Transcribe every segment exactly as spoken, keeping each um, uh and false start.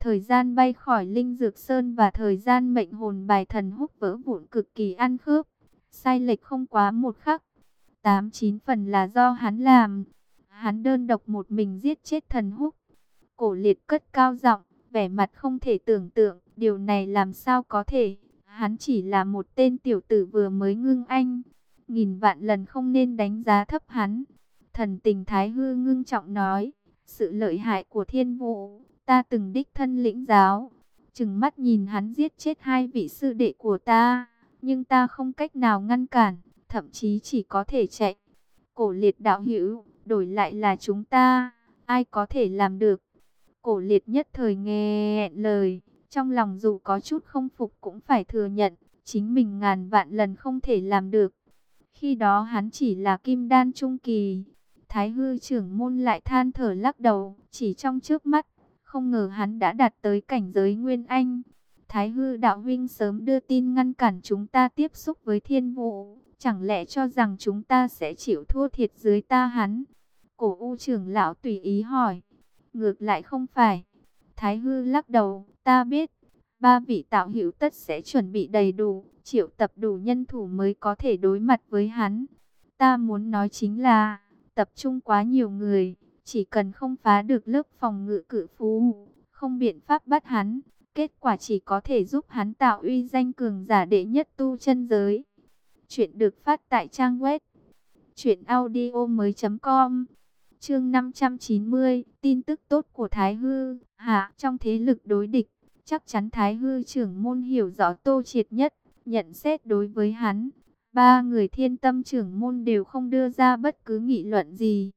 Thời gian bay khỏi Linh Dược Sơn và thời gian mệnh hồn bài thần húc vỡ vụn cực kỳ ăn khớp. Sai lệch không quá một khắc. Tám chín phần là do hắn làm. Hắn đơn độc một mình giết chết thần húc. Cổ Liệt cất cao giọng, vẻ mặt không thể tưởng tượng. Điều này làm sao có thể. Hắn chỉ là một tên tiểu tử vừa mới ngưng anh. Nghìn vạn lần không nên đánh giá thấp hắn. Thần tình Thái Hư ngưng trọng nói. Sự lợi hại của Thiên Vũ, ta từng đích thân lĩnh giáo. Trừng mắt nhìn hắn giết chết hai vị sư đệ của ta. Nhưng ta không cách nào ngăn cản, thậm chí chỉ có thể chạy. Cổ Liệt đạo hữu, đổi lại là chúng ta, ai có thể làm được? Cổ Liệt nhất thời nghe lời, trong lòng dù có chút không phục cũng phải thừa nhận, chính mình ngàn vạn lần không thể làm được. Khi đó hắn chỉ là kim đan trung kỳ. Thái Hư trưởng môn lại than thở lắc đầu, chỉ trong chớp mắt, không ngờ hắn đã đạt tới cảnh giới Nguyên Anh. Thái Hư đạo huynh sớm đưa tin ngăn cản chúng ta tiếp xúc với Thiên Vũ, chẳng lẽ cho rằng chúng ta sẽ chịu thua thiệt dưới ta hắn? Cổ U trưởng lão tùy ý hỏi. Ngược lại không phải. Thái Hư lắc đầu, ta biết, ba vị tạo hữu tất sẽ chuẩn bị đầy đủ, triệu tập đủ nhân thủ mới có thể đối mặt với hắn. Ta muốn nói chính là, tập trung quá nhiều người, chỉ cần không phá được lớp phòng ngự cự phú, không biện pháp bắt hắn, kết quả chỉ có thể giúp hắn tạo uy danh cường giả đệ nhất tu chân giới. Chuyện được phát tại trang web truyện audio mới chấm com. Chương năm trăm chín mươi, tin tức tốt của Thái Hư. Hạ, trong thế lực đối địch, chắc chắn Thái Hư trưởng môn hiểu rõ Tô Triệt nhất, nhận xét đối với hắn. Ba người Thiên Tâm trưởng môn đều không đưa ra bất cứ nghị luận gì.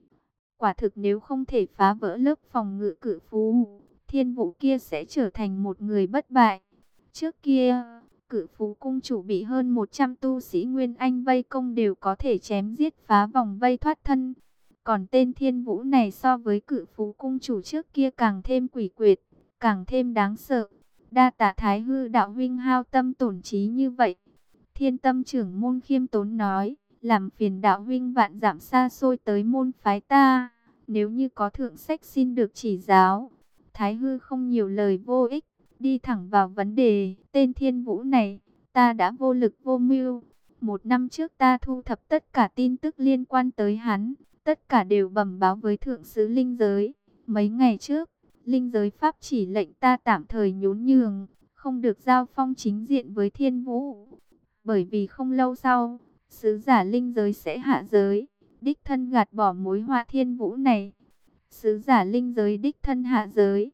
Quả thực nếu không thể phá vỡ lớp phòng ngự cự phú, Thiên Vũ kia sẽ trở thành một người bất bại. Trước kia, cự phú cung chủ bị hơn một trăm tu sĩ Nguyên Anh vây công đều có thể chém giết phá vòng vây thoát thân. Còn tên Thiên Vũ này so với cự phú cung chủ trước kia càng thêm quỷ quyệt, càng thêm đáng sợ. Đa tạ Thái Hư đạo huynh hao tâm tổn trí như vậy. Thiên Tâm trưởng môn khiêm tốn nói, làm phiền đạo huynh vạn dặm xa xôi tới môn phái ta, nếu như có thượng sách xin được chỉ giáo. Thái Hư không nhiều lời vô ích, đi thẳng vào vấn đề. Tên Thiên Vũ này, ta đã vô lực vô mưu. Một năm trước ta thu thập tất cả tin tức liên quan tới hắn, tất cả đều bẩm báo với thượng sứ linh giới. Mấy ngày trước, linh giới pháp chỉ lệnh ta tạm thời nhún nhường, không được giao phong chính diện với Thiên Vũ. Bởi vì không lâu sau, sứ giả linh giới sẽ hạ giới, đích thân gạt bỏ mối họa Thiên Vũ này. Sứ giả linh giới đích thân hạ giới.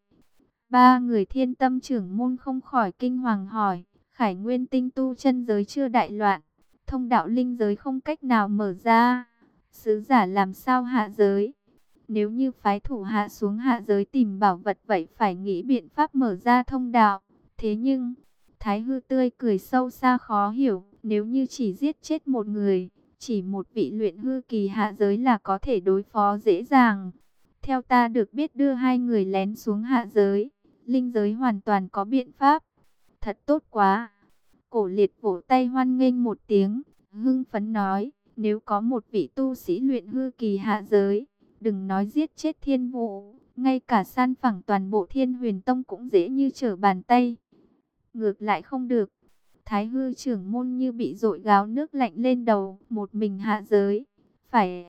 Ba người Thiên Tâm trưởng môn không khỏi kinh hoàng hỏi, Khải Nguyên tinh tu chân giới chưa đại loạn, thông đạo linh giới không cách nào mở ra, sứ giả làm sao hạ giới? Nếu như phái thủ hạ xuống hạ giới tìm bảo vật vậy phải nghĩ biện pháp mở ra thông đạo. Thế nhưng, Thái Hư tươi cười sâu xa khó hiểu, nếu như chỉ giết chết một người, chỉ một vị luyện hư kỳ hạ giới là có thể đối phó dễ dàng. Theo ta được biết đưa hai người lén xuống hạ giới, linh giới hoàn toàn có biện pháp. Thật tốt quá. Cổ Liệt vỗ tay hoan nghênh một tiếng, hưng phấn nói, nếu có một vị tu sĩ luyện hư kỳ hạ giới, đừng nói giết chết Thiên Vũ, ngay cả san phẳng toàn bộ Thiên Huyền Tông cũng dễ như trở bàn tay. Ngược lại không được. Thái Hư trưởng môn như bị dội gáo nước lạnh lên đầu, một mình hạ giới, phải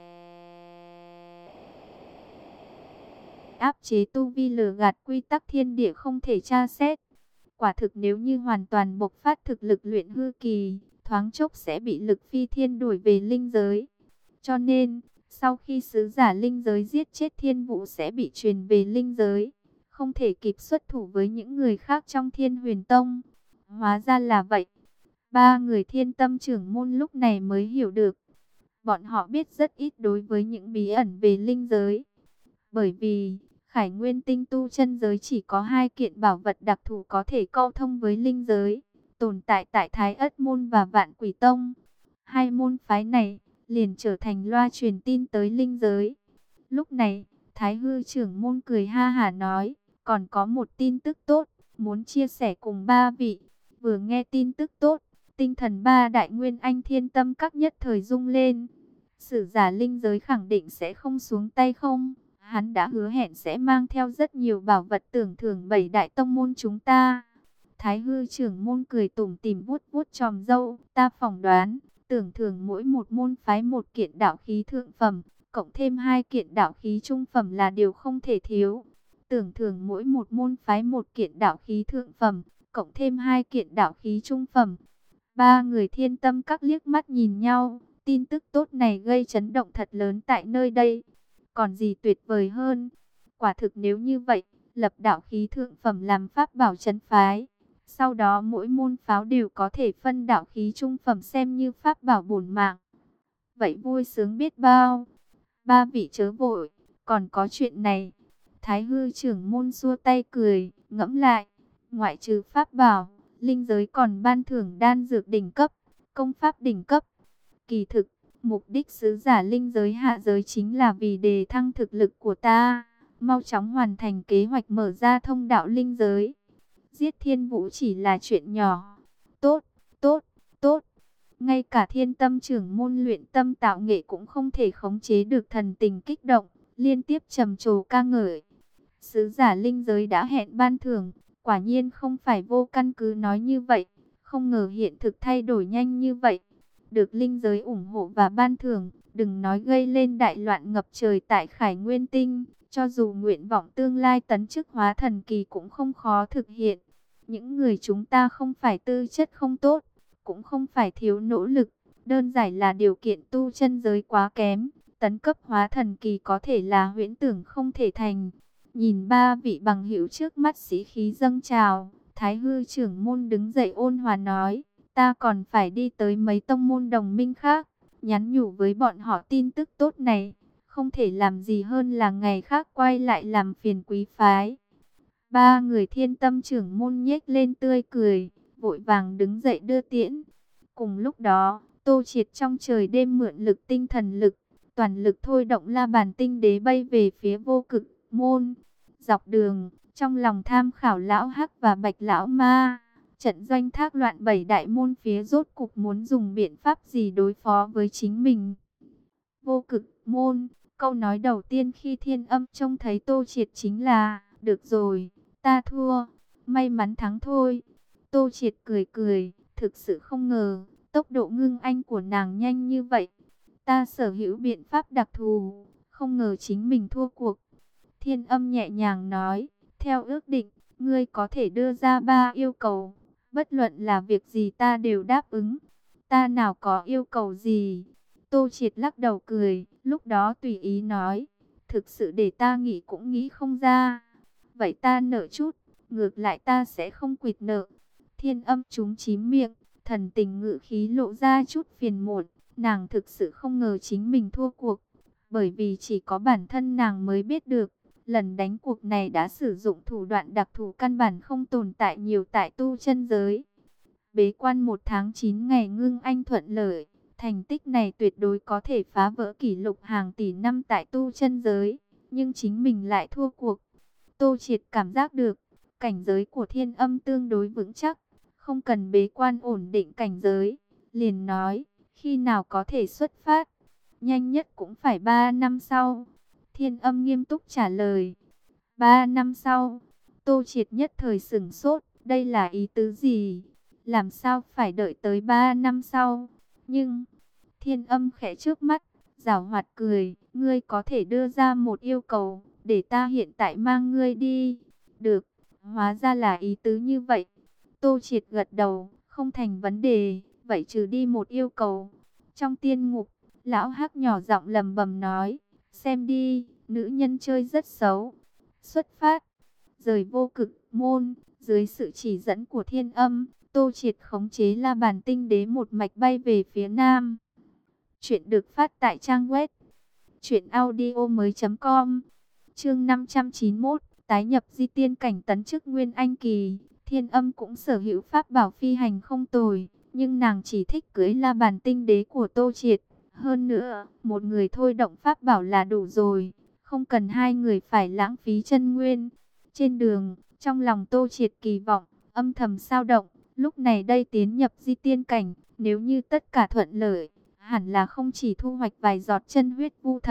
áp chế tu vi lừa gạt quy tắc thiên địa không thể tra xét. Quả thực nếu như hoàn toàn bộc phát thực lực luyện hư kỳ, thoáng chốc sẽ bị lực phi thiên đuổi về linh giới. Cho nên, sau khi sứ giả linh giới giết chết Thiên Vũ sẽ bị truyền về linh giới, không thể kịp xuất thủ với những người khác trong Thiên Huyền Tông. Hóa ra là vậy. Ba người Thiên Tâm trưởng môn lúc này mới hiểu được. Bọn họ biết rất ít đối với những bí ẩn về linh giới. Bởi vì, Khải Nguyên tinh tu chân giới chỉ có hai kiện bảo vật đặc thù có thể câu thông với linh giới, tồn tại tại Thái Ất Môn và Vạn Quỷ Tông. Hai môn phái này liền trở thành loa truyền tin tới linh giới. Lúc này, Thái Hư trưởng môn cười ha hả nói, còn có một tin tức tốt, muốn chia sẻ cùng ba vị. Vừa nghe tin tức tốt, tinh thần ba đại nguyên anh Thiên Tâm các nhất thời rung lên. Sử giả linh giới khẳng định sẽ không xuống tay không? Hắn đã hứa hẹn sẽ mang theo rất nhiều bảo vật tưởng thưởng bảy đại tông môn chúng ta. Thái hư trưởng môn cười tủm tỉm vuốt vuốt chòm râu. Ta phỏng đoán, tưởng thưởng mỗi một môn phái một kiện đạo khí thượng phẩm, cộng thêm hai kiện đạo khí trung phẩm là điều không thể thiếu. Tưởng thưởng mỗi một môn phái một kiện đạo khí thượng phẩm, cộng thêm hai kiện đạo khí trung phẩm. Ba người Thiên Tâm Các liếc mắt nhìn nhau, tin tức tốt này gây chấn động thật lớn tại nơi đây. Còn gì tuyệt vời hơn? Quả thực nếu như vậy, lập đạo khí thượng phẩm làm pháp bảo trấn phái. Sau đó mỗi môn pháo đều có thể phân đạo khí trung phẩm xem như pháp bảo bổn mạng. Vậy vui sướng biết bao. Ba vị chớ vội, còn có chuyện này. Thái hư trưởng môn xua tay cười, ngẫm lại. Ngoại trừ pháp bảo, linh giới còn ban thưởng đan dược đỉnh cấp, công pháp đỉnh cấp. Kỳ thực, mục đích sứ giả linh giới hạ giới chính là vì đề thăng thực lực của ta. Mau chóng hoàn thành kế hoạch mở ra thông đạo linh giới. Giết thiên vũ chỉ là chuyện nhỏ. Tốt, tốt, tốt. Ngay cả Thiên Tâm trưởng môn luyện tâm tạo nghệ cũng không thể khống chế được thần tình kích động, liên tiếp trầm trồ ca ngợi. Sứ giả linh giới đã hẹn ban thưởng, quả nhiên không phải vô căn cứ nói như vậy, không ngờ hiện thực thay đổi nhanh như vậy. Được linh giới ủng hộ và ban thưởng, đừng nói gây lên đại loạn ngập trời tại Khải Nguyên Tinh, cho dù nguyện vọng tương lai tấn chức hóa thần kỳ cũng không khó thực hiện. Những người chúng ta không phải tư chất không tốt, cũng không phải thiếu nỗ lực, đơn giản là điều kiện tu chân giới quá kém, tấn cấp hóa thần kỳ có thể là huyễn tưởng không thể thành. Nhìn ba vị bằng hữu trước mắt sĩ khí dâng trào, Thái hư trưởng môn đứng dậy ôn hòa nói, ta còn phải đi tới mấy tông môn đồng minh khác, nhắn nhủ với bọn họ tin tức tốt này, không thể làm gì hơn là ngày khác quay lại làm phiền quý phái. Ba người Thiên Tâm trưởng môn nhếch lên tươi cười, vội vàng đứng dậy đưa tiễn. Cùng lúc đó, Tô Triệt trong trời đêm mượn lực tinh thần lực, toàn lực thôi động La Bàn Tinh Đế bay về phía Vô Cực môn. Dọc đường, trong lòng tham khảo lão Hắc và Bạch lão Ma, trận doanh thác loạn bảy đại môn phía rốt cục muốn dùng biện pháp gì đối phó với chính mình. Vô Cực môn, câu nói đầu tiên khi Thiên Âm trông thấy Tô Triệt chính là, được rồi, ta thua, may mắn thắng thôi. Tô Triệt cười cười, thực sự không ngờ, tốc độ ngưng anh của nàng nhanh như vậy. Ta sở hữu biện pháp đặc thù, không ngờ chính mình thua cuộc. Thiên Âm nhẹ nhàng nói, theo ước định, ngươi có thể đưa ra ba yêu cầu, bất luận là việc gì ta đều đáp ứng. Ta nào có yêu cầu gì? Tô Triệt lắc đầu cười, lúc đó tùy ý nói, thực sự để ta nghĩ cũng nghĩ không ra. Vậy ta nợ chút, ngược lại ta sẽ không quỵt nợ. Thiên Âm trúng chím miệng, thần tình ngự khí lộ ra chút phiền muộn. Nàng thực sự không ngờ chính mình thua cuộc, bởi vì chỉ có bản thân nàng mới biết được. Lần đánh cuộc này đã sử dụng thủ đoạn đặc thù căn bản không tồn tại nhiều tại tu chân giới. Bế quan một tháng chín ngày ngưng anh thuận lợi. Thành tích này tuyệt đối có thể phá vỡ kỷ lục hàng tỷ năm tại tu chân giới. Nhưng chính mình lại thua cuộc. Tô Triệt cảm giác được, cảnh giới của Thiên Âm tương đối vững chắc. Không cần bế quan ổn định cảnh giới. Liền nói, khi nào có thể xuất phát? Nhanh nhất cũng phải ba năm sau. Thiên Âm nghiêm túc trả lời. Ba năm sau. Tô Triệt nhất thời sửng sốt. Đây là ý tứ gì? Làm sao phải đợi tới ba năm sau? Nhưng, Thiên Âm khẽ trước mắt, giảo hoạt cười. Ngươi có thể đưa ra một yêu cầu, để ta hiện tại mang ngươi đi. Được, hóa ra là ý tứ như vậy. Tô Triệt gật đầu, không thành vấn đề. Vậy trừ đi một yêu cầu. Trong tiên ngục, lão Hắc nhỏ giọng lầm bầm nói. Xem đi, nữ nhân chơi rất xấu. Xuất phát, rời Vô Cực môn, dưới sự chỉ dẫn của Thiên Âm, Tô Triệt khống chế La Bàn Tinh Đế một mạch bay về phía nam. Chuyện được phát tại trang web truyện audio mới chấm com. Chương năm trăm chín mươi mốt, tái nhập di tiên cảnh tấn chức Nguyên Anh kỳ. Thiên Âm cũng sở hữu pháp bảo phi hành không tồi, nhưng nàng chỉ thích cưỡi La Bàn Tinh Đế của Tô Triệt. Hơn nữa, một người thôi động pháp bảo là đủ rồi, không cần hai người phải lãng phí chân nguyên. Trên đường, trong lòng Tô Triệt kỳ vọng, âm thầm sao động, lúc này đây tiến nhập di tiên cảnh, nếu như tất cả thuận lợi, hẳn là không chỉ thu hoạch vài giọt chân huyết vu thần,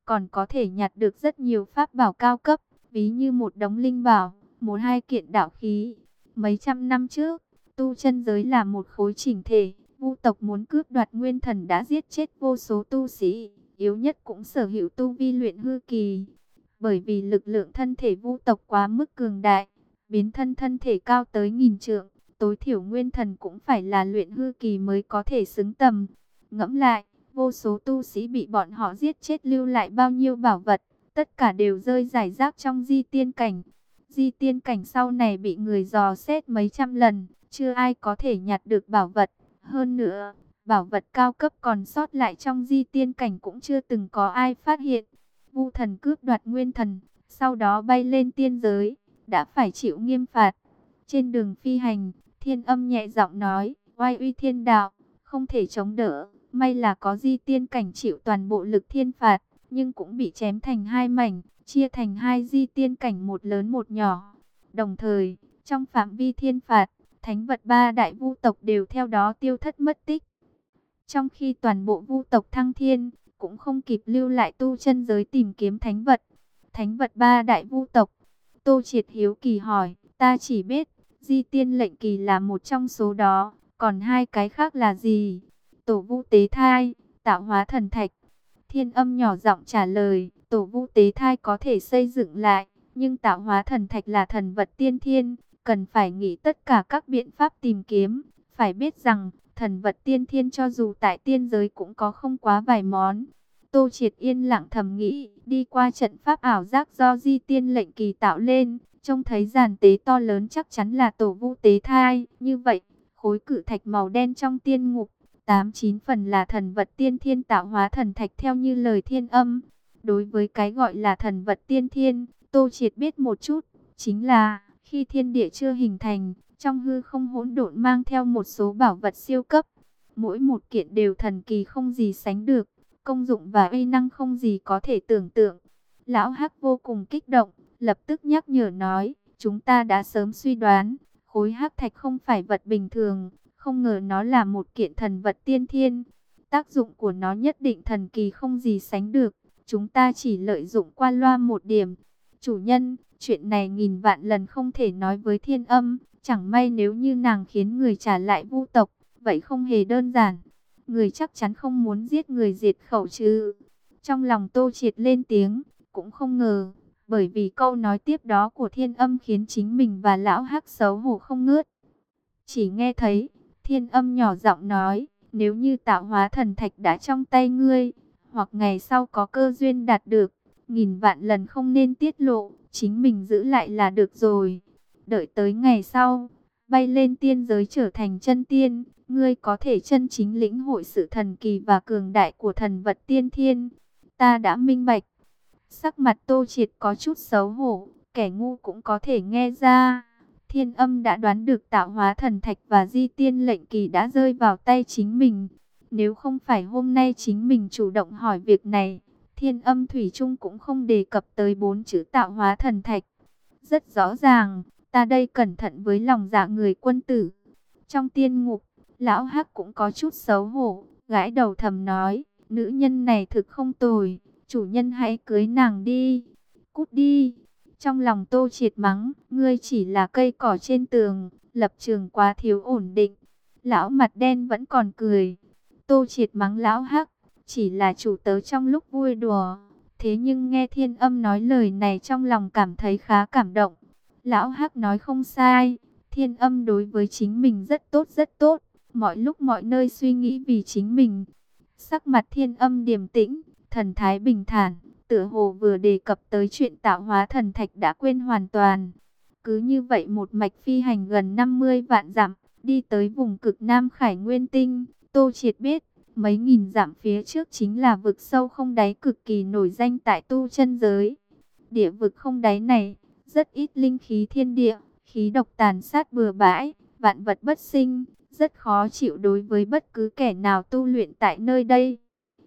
còn có thể nhặt được rất nhiều pháp bảo cao cấp, ví như một đống linh bảo, một hai kiện đạo khí. Mấy trăm năm trước, tu chân giới là một khối chỉnh thể, Vu tộc muốn cướp đoạt nguyên thần đã giết chết vô số tu sĩ, yếu nhất cũng sở hữu tu vi luyện hư kỳ. Bởi vì lực lượng thân thể Vu tộc quá mức cường đại, biến thân thân thể cao tới nghìn trượng, tối thiểu nguyên thần cũng phải là luyện hư kỳ mới có thể xứng tầm. Ngẫm lại, vô số tu sĩ bị bọn họ giết chết lưu lại bao nhiêu bảo vật, tất cả đều rơi rải rác trong di tiên cảnh. Di tiên cảnh sau này bị người dò xét mấy trăm lần, chưa ai có thể nhặt được bảo vật. Hơn nữa, bảo vật cao cấp còn sót lại trong di tiên cảnh cũng chưa từng có ai phát hiện. Vu thần cướp đoạt nguyên thần, sau đó bay lên tiên giới, đã phải chịu nghiêm phạt. Trên đường phi hành, Thiên Âm nhẹ giọng nói, oai uy thiên đạo, không thể chống đỡ. May là có di tiên cảnh chịu toàn bộ lực thiên phạt, nhưng cũng bị chém thành hai mảnh, chia thành hai di tiên cảnh một lớn một nhỏ. Đồng thời, trong phạm vi thiên phạt, thánh vật ba đại vu tộc đều theo đó tiêu thất mất tích. Trong khi toàn bộ vu tộc thăng thiên, cũng không kịp lưu lại tu chân giới tìm kiếm thánh vật. Thánh vật ba đại vu tộc. Tô Triệt hiếu kỳ hỏi, ta chỉ biết, di tiên lệnh kỳ là một trong số đó, còn hai cái khác là gì? Tổ vu tế thai, tạo hóa thần thạch. Thiên Âm nhỏ giọng trả lời, tổ vu tế thai có thể xây dựng lại, nhưng tạo hóa thần thạch là thần vật tiên thiên, cần phải nghĩ tất cả các biện pháp tìm kiếm. Phải biết rằng, thần vật tiên thiên cho dù tại tiên giới cũng có không quá vài món. Tô Triệt yên lặng thầm nghĩ, đi qua trận pháp ảo giác do di tiên lệnh kỳ tạo lên, trông thấy giàn tế to lớn chắc chắn là tổ vu tế thai. Như vậy, khối cự thạch màu đen trong tiên ngục, tám chín phần là thần vật tiên thiên tạo hóa thần thạch theo như lời Thiên Âm. Đối với cái gọi là thần vật tiên thiên, Tô Triệt biết một chút, chính là khi thiên địa chưa hình thành, trong hư không hỗn độn mang theo một số bảo vật siêu cấp. Mỗi một kiện đều thần kỳ không gì sánh được, công dụng và uy năng không gì có thể tưởng tượng. Lão Hắc vô cùng kích động, lập tức nhắc nhở nói, chúng ta đã sớm suy đoán, khối hắc thạch không phải vật bình thường, không ngờ nó là một kiện thần vật tiên thiên. Tác dụng của nó nhất định thần kỳ không gì sánh được, chúng ta chỉ lợi dụng qua loa một điểm. Chủ nhân, chuyện này nghìn vạn lần không thể nói với Thiên Âm, chẳng may nếu như nàng khiến người trả lại vu tộc, vậy không hề đơn giản. Người chắc chắn không muốn giết người diệt khẩu chứ. Trong lòng Tô Triệt lên tiếng, cũng không ngờ, bởi vì câu nói tiếp đó của Thiên Âm khiến chính mình và Lão Hắc xấu hổ không ngớt. Chỉ nghe thấy, Thiên Âm nhỏ giọng nói, nếu như tạo hóa thần thạch đã trong tay ngươi, hoặc ngày sau có cơ duyên đạt được, nghìn vạn lần không nên tiết lộ, chính mình giữ lại là được rồi. Đợi tới ngày sau, bay lên tiên giới trở thành chân tiên, ngươi có thể chân chính lĩnh hội sự thần kỳ và cường đại của thần vật tiên thiên. Ta đã minh bạch. Sắc mặt Tô Triệt có chút xấu hổ, kẻ ngu cũng có thể nghe ra. Thiên Âm đã đoán được tạo hóa thần thạch và di tiên lệnh kỳ đã rơi vào tay chính mình. Nếu không phải hôm nay chính mình chủ động hỏi việc này, Thiên Âm thủy chung cũng không đề cập tới bốn chữ tạo hóa thần thạch. Rất rõ ràng, ta đây cẩn thận với lòng dạ người quân tử. Trong tiên ngục, Lão Hắc cũng có chút xấu hổ, gãi đầu thầm nói, nữ nhân này thực không tồi, chủ nhân hãy cưới nàng đi. Cút đi. Trong lòng Tô Triệt mắng, ngươi chỉ là cây cỏ trên tường, lập trường quá thiếu ổn định. Lão mặt đen vẫn còn cười. Tô Triệt mắng Lão Hắc, chỉ là chủ tớ trong lúc vui đùa. Thế nhưng nghe Thiên Âm nói lời này trong lòng cảm thấy khá cảm động. Lão Hắc nói không sai, Thiên Âm đối với chính mình rất tốt rất tốt, mọi lúc mọi nơi suy nghĩ vì chính mình. Sắc mặt Thiên Âm điềm tĩnh, thần thái bình thản, tựa hồ vừa đề cập tới chuyện tạo hóa thần thạch đã quên hoàn toàn. Cứ như vậy một mạch phi hành gần năm mươi vạn dặm, đi tới vùng cực Nam Khải Nguyên Tinh. Tô Triệt biết, mấy nghìn dặm phía trước chính là vực sâu không đáy cực kỳ nổi danh tại tu chân giới. Địa vực không đáy này, rất ít linh khí thiên địa, khí độc tàn sát bừa bãi, vạn vật bất sinh, rất khó chịu đối với bất cứ kẻ nào tu luyện tại nơi đây.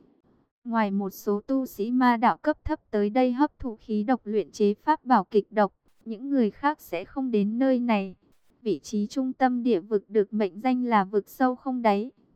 Ngoài một số tu sĩ ma đạo cấp thấp tới đây hấp thụ khí độc luyện chế pháp bảo kịch độc, những người khác sẽ không đến nơi này. Vị trí trung tâm địa vực được mệnh danh là vực sâu không đáy,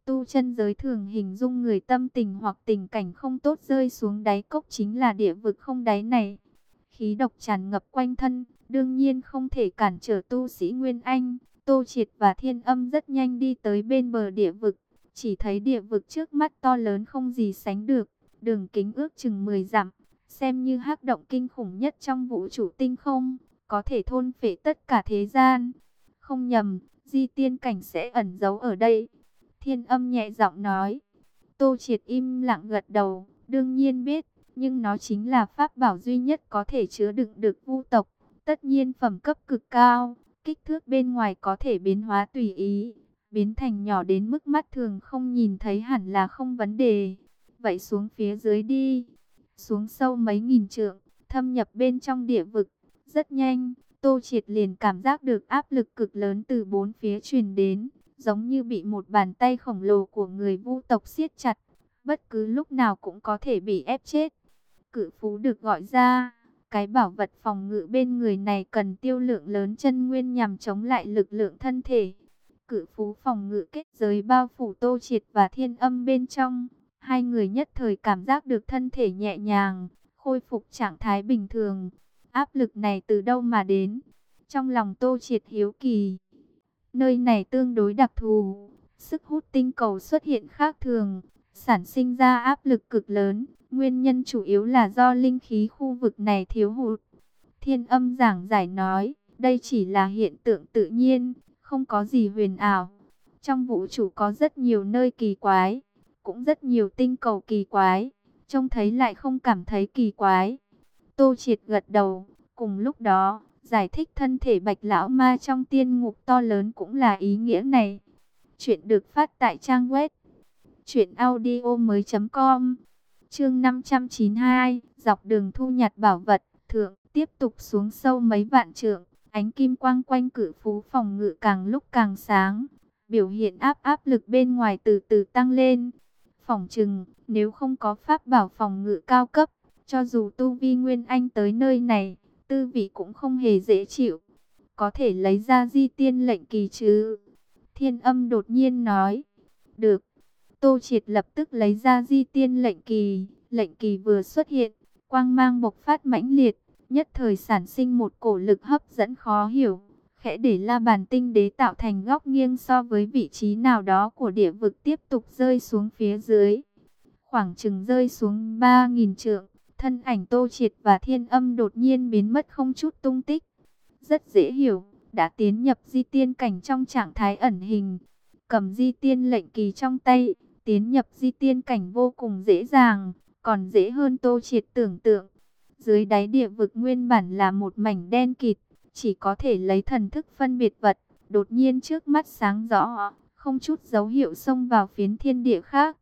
Tu chân giới thường hình dung người tâm tình hoặc tình cảnh không tốt rơi xuống đáy cốc chính là địa vực không đáy này. Khí độc tràn ngập quanh thân, đương nhiên không thể cản trở tu sĩ Nguyên Anh. Tô Triệt và Thiên Âm rất nhanh đi tới bên bờ địa vực, chỉ thấy địa vực trước mắt to lớn không gì sánh được, đường kính ước chừng mười dặm, xem như hắc động kinh khủng nhất trong vũ trụ tinh không, có thể thôn phệ tất cả thế gian. Không nhầm, di tiên cảnh sẽ ẩn giấu ở đây. Thiên Âm nhẹ giọng nói. Tô Triệt im lặng gật đầu, đương nhiên biết, nhưng nó chính là pháp bảo duy nhất có thể chứa đựng được vu tộc, tất nhiên phẩm cấp cực cao, kích thước bên ngoài có thể biến hóa tùy ý, biến thành nhỏ đến mức mắt thường không nhìn thấy hẳn là không vấn đề. Vậy xuống phía dưới đi. Xuống sâu mấy nghìn trượng, thâm nhập bên trong địa vực. Rất nhanh, Tô Triệt liền cảm giác được áp lực cực lớn từ bốn phía truyền đến, giống như bị một bàn tay khổng lồ của người vu tộc siết chặt, bất cứ lúc nào cũng có thể bị ép chết. Cự phú được gọi ra, cái bảo vật phòng ngự bên người này cần tiêu lượng lớn chân nguyên nhằm chống lại lực lượng thân thể. Cự phú phòng ngự kết giới bao phủ Tô Triệt và Thiên Âm bên trong, hai người nhất thời cảm giác được thân thể nhẹ nhàng, khôi phục trạng thái bình thường. Áp lực này từ đâu mà đến? Trong lòng Tô Triệt hiếu kỳ. Nơi này tương đối đặc thù, sức hút tinh cầu xuất hiện khác thường, sản sinh ra áp lực cực lớn. Nguyên nhân chủ yếu là do linh khí khu vực này thiếu hụt. Thiên Âm giảng giải nói, đây chỉ là hiện tượng tự nhiên, không có gì huyền ảo. Trong vũ trụ có rất nhiều nơi kỳ quái, cũng rất nhiều tinh cầu kỳ quái, trông thấy lại không cảm thấy kỳ quái. Tô Triệt gật đầu, cùng lúc đó, giải thích thân thể Bạch Lão Ma trong tiên ngục to lớn cũng là ý nghĩa này. Chuyện được phát tại trang web truyện audio mới chấm com. Chương năm trăm chín mươi hai, dọc đường thu nhặt bảo vật, thượng, tiếp tục xuống sâu mấy vạn trượng, ánh kim quang quanh cự phú phòng ngự càng lúc càng sáng, biểu hiện áp áp lực bên ngoài từ từ tăng lên. Phỏng chừng, nếu không có pháp bảo phòng ngự cao cấp, cho dù tu vi Nguyên Anh tới nơi này, tư vị cũng không hề dễ chịu. Có thể lấy ra di tiên lệnh kỳ chứ? Thiên Âm đột nhiên nói. Được. Tô Triệt lập tức lấy ra di tiên lệnh kỳ. Lệnh kỳ vừa xuất hiện, quang mang bộc phát mãnh liệt, nhất thời sản sinh một cổ lực hấp dẫn khó hiểu, khẽ để La Bàn Tinh Đế tạo thành góc nghiêng so với vị trí nào đó của địa vực, tiếp tục rơi xuống phía dưới. Khoảng chừng rơi xuống ba nghìn trượng, thân ảnh Tô Triệt và Thiên Âm đột nhiên biến mất không chút tung tích. Rất dễ hiểu, đã tiến nhập di tiên cảnh trong trạng thái ẩn hình. Cầm di tiên lệnh kỳ trong tay, tiến nhập di tiên cảnh vô cùng dễ dàng, còn dễ hơn Tô Triệt tưởng tượng. Dưới đáy địa vực nguyên bản là một mảnh đen kịt, chỉ có thể lấy thần thức phân biệt vật. Đột nhiên trước mắt sáng rõ, không chút dấu hiệu xông vào phiến thiên địa khác.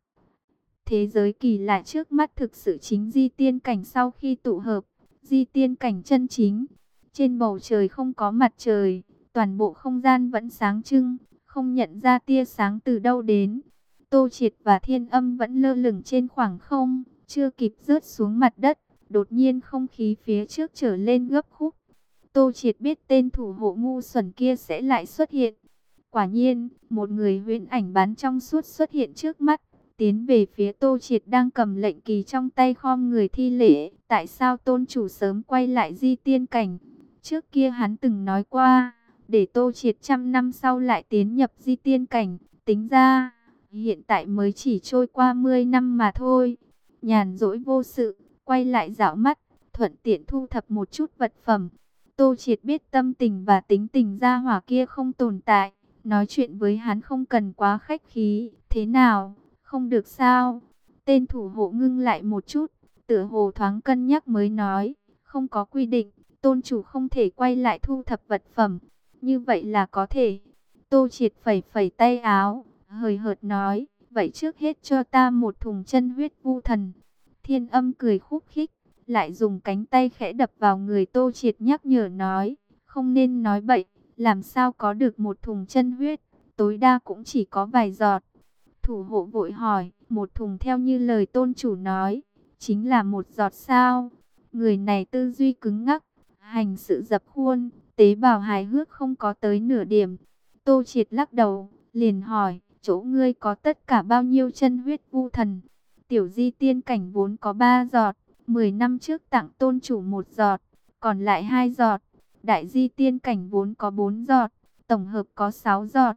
Thế giới kỳ lạ trước mắt thực sự chính di tiên cảnh sau khi tụ hợp, di tiên cảnh chân chính. Trên bầu trời không có mặt trời, toàn bộ không gian vẫn sáng trưng, không nhận ra tia sáng từ đâu đến. Tô Triệt và Thiên Âm vẫn lơ lửng trên khoảng không, chưa kịp rớt xuống mặt đất, đột nhiên không khí phía trước trở lên gấp khúc. Tô Triệt biết tên thủ hộ ngu xuẩn kia sẽ lại xuất hiện. Quả nhiên, một người huyễn ảnh bán trong suốt xuất hiện trước mắt, tiến về phía Tô Triệt đang cầm lệnh kỳ trong tay khom người thi lễ. Tại sao tôn chủ sớm quay lại di tiên cảnh? Trước kia hắn từng nói qua, để Tô Triệt trăm năm sau lại tiến nhập di tiên cảnh. Tính ra, hiện tại mới chỉ trôi qua mười năm mà thôi. Nhàn rỗi vô sự, quay lại dạo mắt, thuận tiện thu thập một chút vật phẩm. Tô Triệt biết tâm tình và tính tình gia hỏa kia không tồn tại. Nói chuyện với hắn không cần quá khách khí. Thế nào? Không được sao? Tên thủ hộ ngưng lại một chút, tựa hồ thoáng cân nhắc mới nói. Không có quy định, tôn chủ không thể quay lại thu thập vật phẩm. Như vậy là có thể. Tô Triệt phẩy phẩy tay áo, hời hợt nói. Vậy trước hết cho ta một thùng chân huyết vu thần. Thiên Âm cười khúc khích, lại dùng cánh tay khẽ đập vào người Tô Triệt nhắc nhở nói. Không nên nói bậy, làm sao có được một thùng chân huyết, tối đa cũng chỉ có vài giọt. Thủ hộ vội hỏi, một thùng theo như lời tôn chủ nói, chính là một giọt sao? Người này tư duy cứng ngắc, hành sự dập khuôn, tế bào hài hước không có tới nửa điểm. Tô Triệt lắc đầu, liền hỏi, chỗ ngươi có tất cả bao nhiêu chân huyết vu thần? Tiểu di tiên cảnh vốn có ba giọt, mười năm trước tặng tôn chủ một giọt, còn lại hai giọt. Đại di tiên cảnh vốn có bốn giọt, tổng hợp có sáu giọt.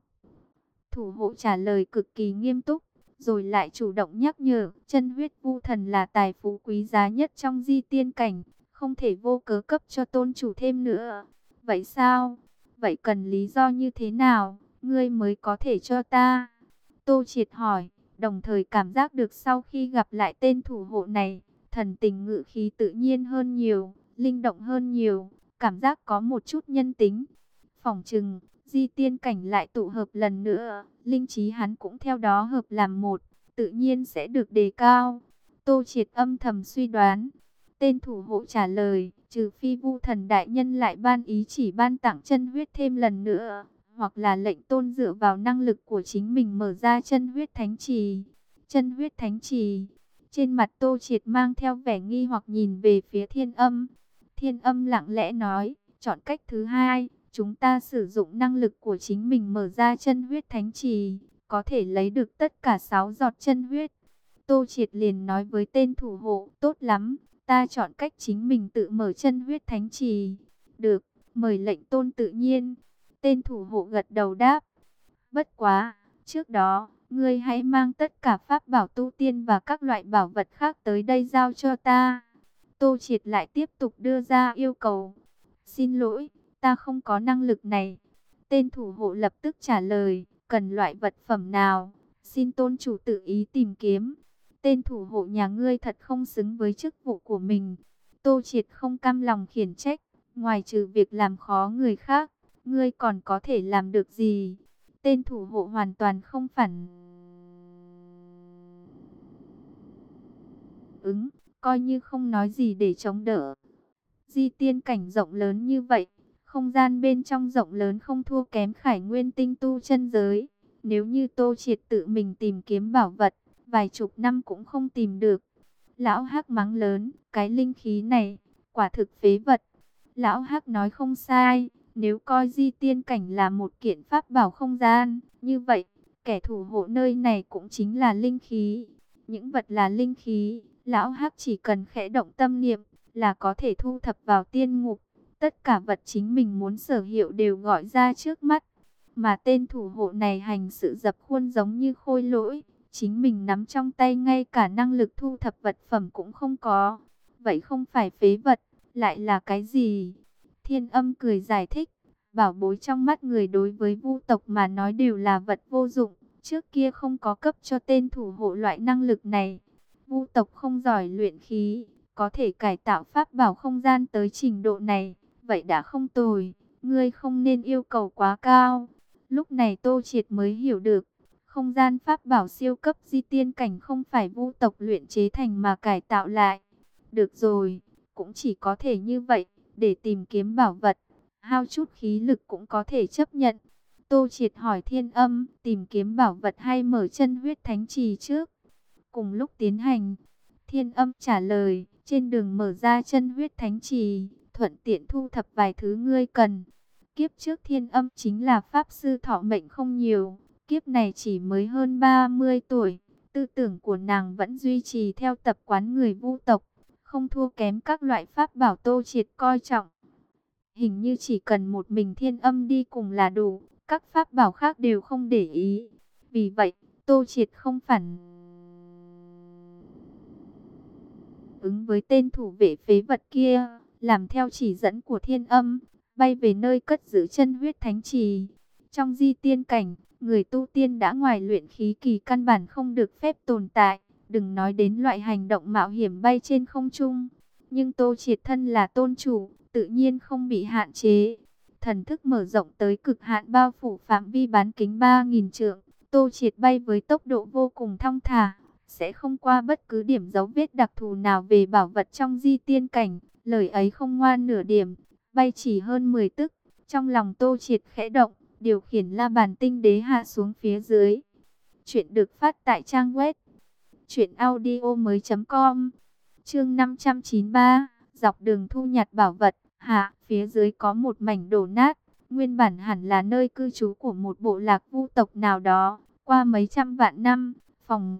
Thủ hộ trả lời cực kỳ nghiêm túc, rồi lại chủ động nhắc nhở, chân huyết vu thần là tài phú quý giá nhất trong di tiên cảnh, không thể vô cớ cấp cho tôn chủ thêm nữa. Vậy sao? Vậy cần lý do như thế nào, ngươi mới có thể cho ta? Tô Triệt hỏi, đồng thời cảm giác được sau khi gặp lại tên thủ hộ này, thần tình ngự khí tự nhiên hơn nhiều, linh động hơn nhiều, cảm giác có một chút nhân tính. Phỏng chừng, di tiên cảnh lại tụ hợp lần nữa, linh trí hắn cũng theo đó hợp làm một, tự nhiên sẽ được đề cao. Tô Triệt âm thầm suy đoán. Tên thủ hộ trả lời, trừ phi vu thần đại nhân lại ban ý chỉ ban tặng chân huyết thêm lần nữa, hoặc là lệnh tôn dựa vào năng lực của chính mình mở ra chân huyết thánh trì. Chân huyết thánh trì. Trên mặt Tô Triệt mang theo vẻ nghi hoặc nhìn về phía Thiên Âm. Thiên Âm lặng lẽ nói, chọn cách thứ hai, chúng ta sử dụng năng lực của chính mình mở ra chân huyết thánh trì, có thể lấy được tất cả sáu giọt chân huyết. Tô Triệt liền nói với tên thủ hộ, tốt lắm, ta chọn cách chính mình tự mở chân huyết thánh trì. Được, mời lệnh tôn tự nhiên. Tên thủ hộ gật đầu đáp. Bất quá, trước đó, ngươi hãy mang tất cả pháp bảo tu tiên và các loại bảo vật khác tới đây giao cho ta. Tô Triệt lại tiếp tục đưa ra yêu cầu. Xin lỗi, ta không có năng lực này. Tên thủ hộ lập tức trả lời, cần loại vật phẩm nào, xin tôn chủ tự ý tìm kiếm. Tên thủ hộ nhà ngươi thật không xứng với chức vụ của mình. Tô Triệt không cam lòng khiển trách, ngoài trừ việc làm khó người khác, ngươi còn có thể làm được gì? Tên thủ hộ hoàn toàn không phản ứng, coi như không nói gì để chống đỡ. Di tiên cảnh rộng lớn như vậy, không gian bên trong rộng lớn không thua kém Khải Nguyên tinh tu chân giới. Nếu như Tô Triệt tự mình tìm kiếm bảo vật, vài chục năm cũng không tìm được. Lão Hắc mắng lớn, cái linh khí này, quả thực phế vật. Lão Hắc nói không sai, nếu coi di tiên cảnh là một kiện pháp bảo không gian, như vậy, kẻ thủ hộ nơi này cũng chính là linh khí. Những vật là linh khí, Lão Hắc chỉ cần khẽ động tâm niệm, là có thể thu thập vào tiên ngục. Tất cả vật chính mình muốn sở hữu đều gọi ra trước mắt. Mà tên thủ hộ này hành sự dập khuôn giống như khôi lỗi. Chính mình nắm trong tay ngay cả năng lực thu thập vật phẩm cũng không có. Vậy không phải phế vật, lại là cái gì? Thiên Âm cười giải thích. Bảo bối trong mắt người đối với vu tộc mà nói đều là vật vô dụng. Trước kia không có cấp cho tên thủ hộ loại năng lực này. Vu tộc không giỏi luyện khí, có thể cải tạo pháp bảo không gian tới trình độ này. Vậy đã không tồi, ngươi không nên yêu cầu quá cao. Lúc này Tô Triệt mới hiểu được, không gian pháp bảo siêu cấp di tiên cảnh không phải vu tộc luyện chế thành mà cải tạo lại. Được rồi, cũng chỉ có thể như vậy, để tìm kiếm bảo vật, hao chút khí lực cũng có thể chấp nhận. Tô Triệt hỏi Thiên Âm, tìm kiếm bảo vật hay mở chân huyết thánh trì trước? Cùng lúc tiến hành, Thiên Âm trả lời, trên đường mở ra chân huyết thánh trì, thuận tiện thu thập vài thứ ngươi cần. Kiếp trước Thiên Âm chính là pháp sư thọ mệnh không nhiều, kiếp này chỉ mới hơn ba mươi tuổi, tư tưởng của nàng vẫn duy trì theo tập quán người vu tộc, không thua kém các loại pháp bảo Tô Triệt coi trọng. Hình như chỉ cần một mình Thiên Âm đi cùng là đủ, các pháp bảo khác đều không để ý. Vì vậy, Tô Triệt không phản ứng với tên thủ vệ phế vật kia, làm theo chỉ dẫn của Thiên Âm, bay về nơi cất giữ chân huyết thánh trì. Trong di tiên cảnh, người tu tiên đã ngoài luyện khí kỳ căn bản không được phép tồn tại, đừng nói đến loại hành động mạo hiểm bay trên không trung. Nhưng Tô Triệt thân là tôn chủ, tự nhiên không bị hạn chế. Thần thức mở rộng tới cực hạn bao phủ phạm vi bán kính ba nghìn trượng, Tô Triệt bay với tốc độ vô cùng thong thả, sẽ không qua bất cứ điểm dấu vết đặc thù nào về bảo vật trong di tiên cảnh. Lời ấy không ngoan nửa điểm, bay chỉ hơn mười tức. Trong lòng Tô Triệt khẽ động, điều khiển la bàn tinh đế hạ xuống phía dưới. Chuyện được phát tại trang web truyện audio mới chấm com. Chương năm trăm chín mươi ba, dọc đường thu nhặt bảo vật. Hạ, phía dưới có một mảnh đổ nát, nguyên bản hẳn là nơi cư trú của một bộ lạc vu tộc nào đó. Qua mấy trăm vạn năm, phòng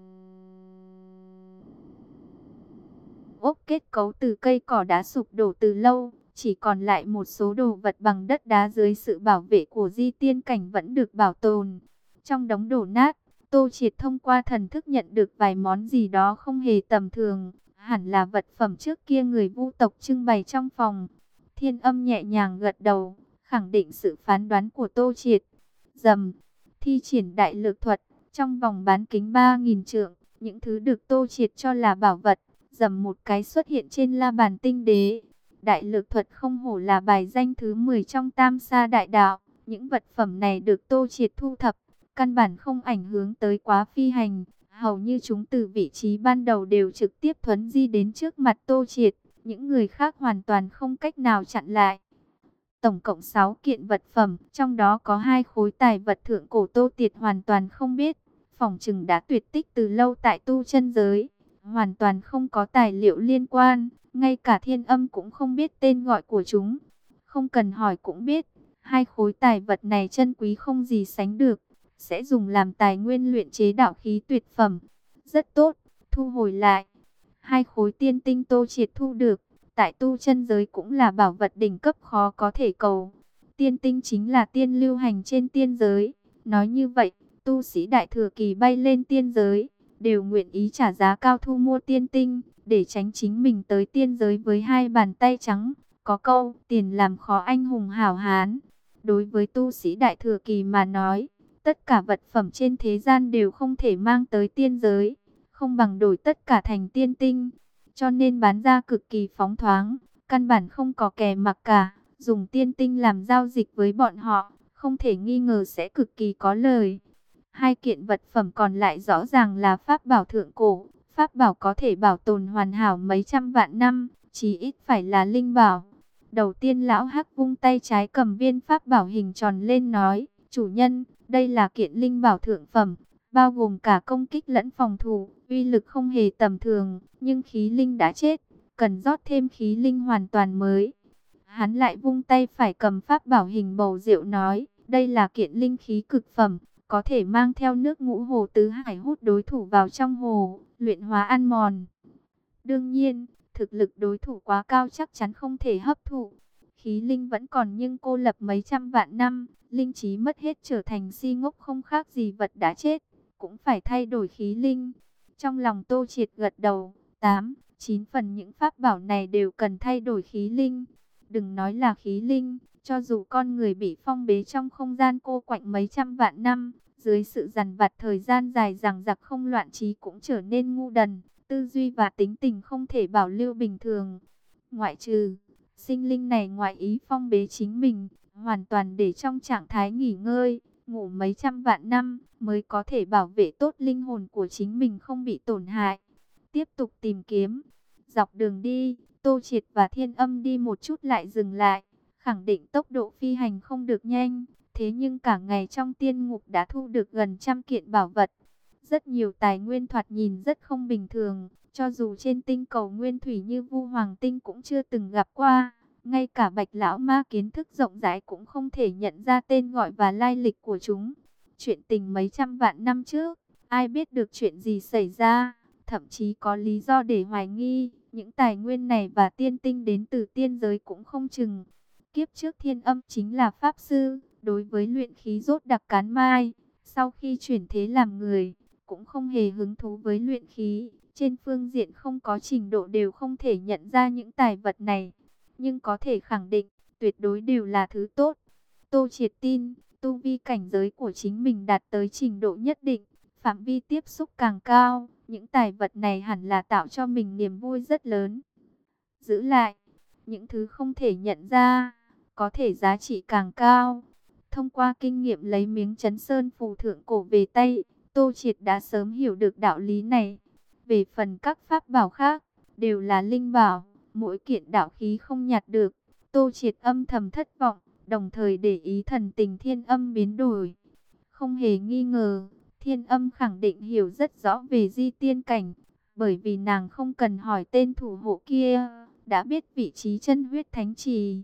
ốc kết cấu từ cây cỏ đã sụp đổ từ lâu, chỉ còn lại một số đồ vật bằng đất đá dưới sự bảo vệ của di tiên cảnh vẫn được bảo tồn. Trong đống đổ nát, Tô Triệt thông qua thần thức nhận được vài món gì đó không hề tầm thường, hẳn là vật phẩm trước kia người Vu tộc trưng bày trong phòng. Thiên Âm nhẹ nhàng gật đầu, khẳng định sự phán đoán của Tô Triệt. Rầm, thi triển đại lực thuật, trong vòng bán kính ba nghìn trượng, những thứ được Tô Triệt cho là bảo vật, rầm một cái xuất hiện trên la bàn tinh đế. Đại lực thuật không hổ là bài danh thứ mười trong Tam Sa Đại Đạo. Những vật phẩm này được Tô Triệt thu thập, căn bản không ảnh hưởng tới quá phi hành. Hầu như chúng từ vị trí ban đầu đều trực tiếp thuấn di đến trước mặt Tô Triệt. Những người khác hoàn toàn không cách nào chặn lại. Tổng cộng sáu kiện vật phẩm, trong đó có hai khối tài vật thượng cổ Tô Triệt hoàn toàn không biết. Phỏng chừng đã tuyệt tích từ lâu tại tu chân giới, hoàn toàn không có tài liệu liên quan, ngay cả Thiên Âm cũng không biết tên gọi của chúng. Không cần hỏi cũng biết, hai khối tài vật này chân quý không gì sánh được, sẽ dùng làm tài nguyên luyện chế đạo khí tuyệt phẩm. Rất tốt, thu hồi lại. Hai khối tiên tinh Tô Triệt thu được, tại tu chân giới cũng là bảo vật đỉnh cấp khó có thể cầu. Tiên tinh chính là tiên lưu hành trên tiên giới. Nói như vậy, tu sĩ đại thừa kỳ bay lên tiên giới, đều nguyện ý trả giá cao thu mua tiên tinh, để tránh chính mình tới tiên giới với hai bàn tay trắng. Có câu, tiền làm khó anh hùng hảo hán. Đối với tu sĩ đại thừa kỳ mà nói, tất cả vật phẩm trên thế gian đều không thể mang tới tiên giới, không bằng đổi tất cả thành tiên tinh. Cho nên bán ra cực kỳ phóng thoáng, căn bản không có kè mặc cả. Dùng tiên tinh làm giao dịch với bọn họ, không thể nghi ngờ sẽ cực kỳ có lời. Hai kiện vật phẩm còn lại rõ ràng là pháp bảo thượng cổ. Pháp bảo có thể bảo tồn hoàn hảo mấy trăm vạn năm, chí ít phải là linh bảo. Đầu tiên lão Hắc vung tay trái cầm viên pháp bảo hình tròn lên nói, chủ nhân, đây là kiện linh bảo thượng phẩm, bao gồm cả công kích lẫn phòng thủ, uy lực không hề tầm thường, nhưng khí linh đã chết, cần rót thêm khí linh hoàn toàn mới. Hắn lại vung tay phải cầm pháp bảo hình bầu rượu nói, đây là kiện linh khí cực phẩm, có thể mang theo nước ngũ hồ tứ hải hút đối thủ vào trong hồ, luyện hóa ăn mòn. Đương nhiên, thực lực đối thủ quá cao chắc chắn không thể hấp thụ. Khí linh vẫn còn nhưng cô lập mấy trăm vạn năm, linh trí mất hết trở thành si ngốc không khác gì vật đã chết, cũng phải thay đổi khí linh. Trong lòng Tô Triệt gật đầu, tám, chín phần những pháp bảo này đều cần thay đổi khí linh. Đừng nói là khí linh, cho dù con người bị phong bế trong không gian cô quạnh mấy trăm vạn năm, dưới sự dằn vặt thời gian dài dằng dặc không loạn trí cũng trở nên ngu đần, tư duy và tính tình không thể bảo lưu bình thường. Ngoại trừ, sinh linh này ngoại ý phong bế chính mình, hoàn toàn để trong trạng thái nghỉ ngơi, ngủ mấy trăm vạn năm, mới có thể bảo vệ tốt linh hồn của chính mình không bị tổn hại. Tiếp tục tìm kiếm, dọc đường đi, Tô Triệt và Thiên Âm đi một chút lại dừng lại, khẳng định tốc độ phi hành không được nhanh. Thế nhưng cả ngày trong tiên ngục đã thu được gần trăm kiện bảo vật. Rất nhiều tài nguyên thoạt nhìn rất không bình thường, cho dù trên tinh cầu nguyên thủy như Vu Hoàng Tinh cũng chưa từng gặp qua. Ngay cả Bạch Lão Ma kiến thức rộng rãi cũng không thể nhận ra tên gọi và lai lịch của chúng. Chuyện tình mấy trăm vạn năm trước, ai biết được chuyện gì xảy ra, thậm chí có lý do để hoài nghi. Những tài nguyên này và tiên tinh đến từ tiên giới cũng không chừng. Kiếp trước Thiên Âm chính là pháp sư, đối với luyện khí rốt đặc cán mai, sau khi chuyển thế làm người, cũng không hề hứng thú với luyện khí. Trên phương diện không có trình độ đều không thể nhận ra những tài vật này, nhưng có thể khẳng định, tuyệt đối đều là thứ tốt. Tô Triệt tin, tu vi cảnh giới của chính mình đạt tới trình độ nhất định, phạm vi tiếp xúc càng cao, những tài vật này hẳn là tạo cho mình niềm vui rất lớn. Giữ lại, những thứ không thể nhận ra, có thể giá trị càng cao. Thông qua kinh nghiệm lấy miếng chấn sơn phù thượng cổ về tay, Tô Triệt đã sớm hiểu được đạo lý này. Về phần các pháp bảo khác, đều là linh bảo, mỗi kiện đạo khí không nhặt được. Tô Triệt âm thầm thất vọng, đồng thời để ý thần tình Thiên Âm biến đổi. Không hề nghi ngờ, Thiên Âm khẳng định hiểu rất rõ về di tiên cảnh, bởi vì nàng không cần hỏi tên thủ hộ kia, đã biết vị trí chân huyết thánh trì.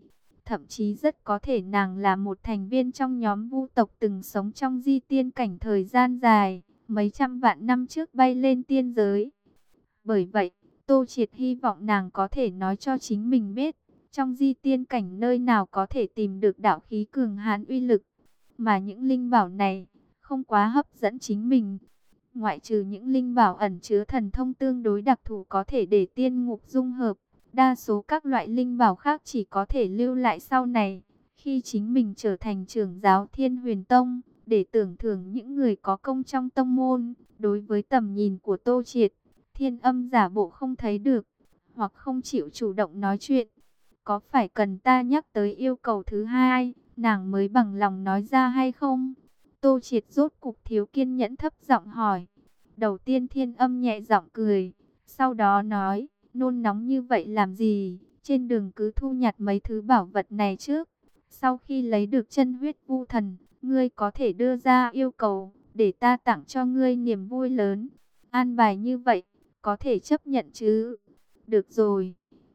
thậm chí rất có thể nàng là một thành viên trong nhóm vu tộc từng sống trong di tiên cảnh thời gian dài, mấy trăm vạn năm trước bay lên tiên giới. Bởi vậy, Tô Triệt hy vọng nàng có thể nói cho chính mình biết, trong di tiên cảnh nơi nào có thể tìm được đạo khí cường hãn uy lực, mà những linh bảo này không quá hấp dẫn chính mình. Ngoại trừ những linh bảo ẩn chứa thần thông tương đối đặc thù có thể để tiên ngục dung hợp, đa số các loại linh bảo khác chỉ có thể lưu lại sau này, khi chính mình trở thành trưởng giáo Thiên Huyền Tông, để tưởng thưởng những người có công trong tông môn. Đối với tầm nhìn của Tô Triệt, Thiên Âm giả bộ không thấy được, hoặc không chịu chủ động nói chuyện. Có phải cần ta nhắc tới yêu cầu thứ hai, nàng mới bằng lòng nói ra hay không? Tô Triệt rốt cục thiếu kiên nhẫn thấp giọng hỏi. Đầu tiên Thiên Âm nhẹ giọng cười, sau đó nói, nôn nóng như vậy làm gì? Trên đường cứ thu nhặt mấy thứ bảo vật này trước. Sau khi lấy được chân huyết vu thần, ngươi có thể đưa ra yêu cầu, để ta tặng cho ngươi niềm vui lớn. An bài như vậy, có thể chấp nhận chứ? Được rồi.